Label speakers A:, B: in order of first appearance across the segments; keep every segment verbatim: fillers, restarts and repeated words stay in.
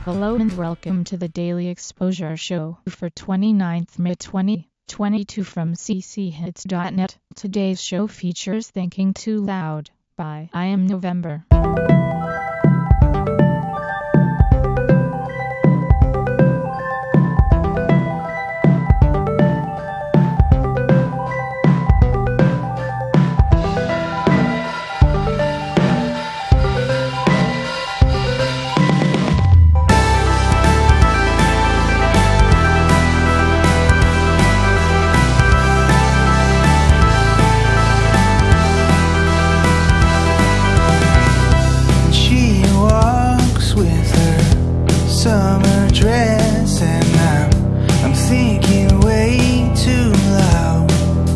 A: Hello and welcome to the Daily Exposure Show for twenty-ninth May twenty twenty-two from c c hits dot net. Today's show features Thinking Too Loud by I Am November.
B: Summer dress and now I'm thinking way too loud.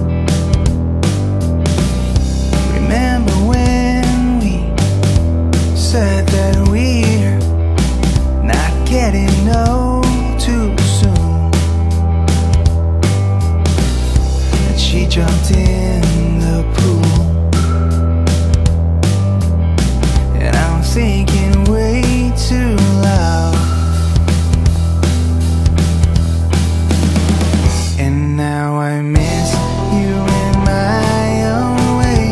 B: Remember when we said that we're not getting old too soon, and she jumped in the pool, and I'm thinking way too loud. Now I miss you in my own way.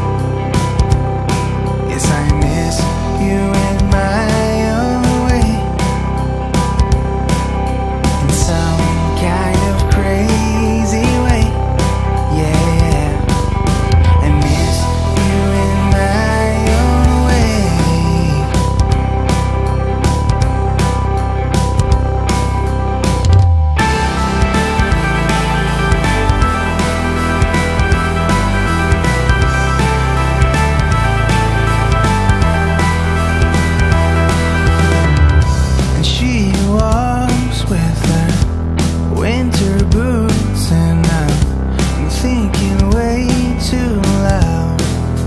B: Yes, I miss you in my own way. In some kind of crazy way. Yeah, I miss you in my own way. Winter boots and now I'm thinking way too loud.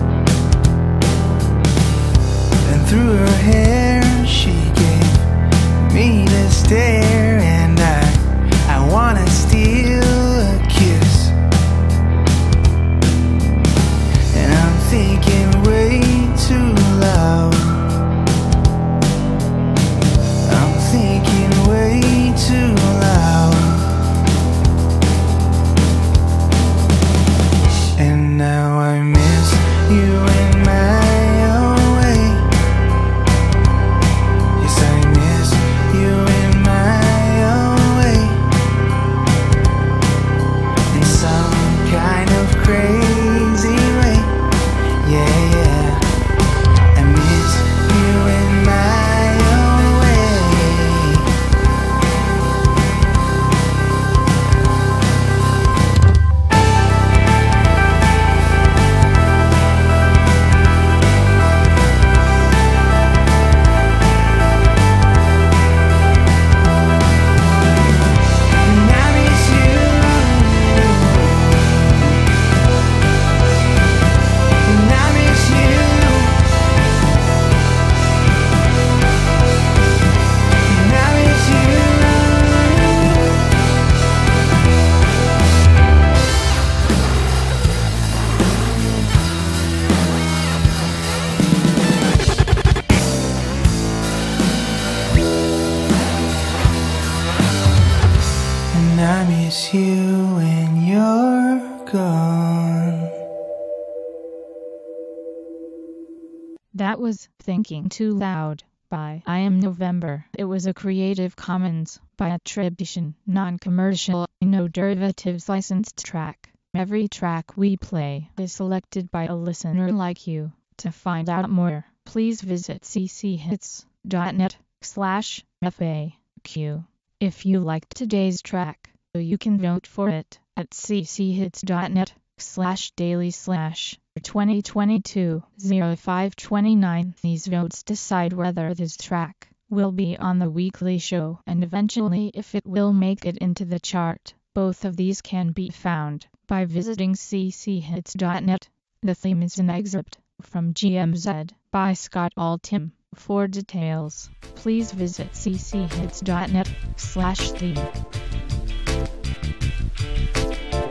B: And through her hair she gave me the stare, and I, I wanna steal a kiss. And I'm thinking way too loud. I'm thinking way too loud. Now I miss you in my own way. Yes, I miss you in my own way. In some kind of crazy way. Yeah, yeah, I miss you in my own way. I miss you when you're gone.
A: That was Thinking Too Loud by I Am November. It was a Creative Commons by attribution, non-commercial, no derivatives licensed track. Every track we play is selected by a listener like you. To find out more, please visit c c hits dot net slash F A Q. If you liked today's track, you can vote for it at c c hits dot net slash daily slash twenty twenty-two oh five twenty-nine. These votes decide whether this track will be on the weekly show and eventually if it will make it into the chart. Both of these can be found by visiting c c hits dot net. The theme is an excerpt from G M Z by Scott Altham. For details, please visit c c hits dot net slash theme.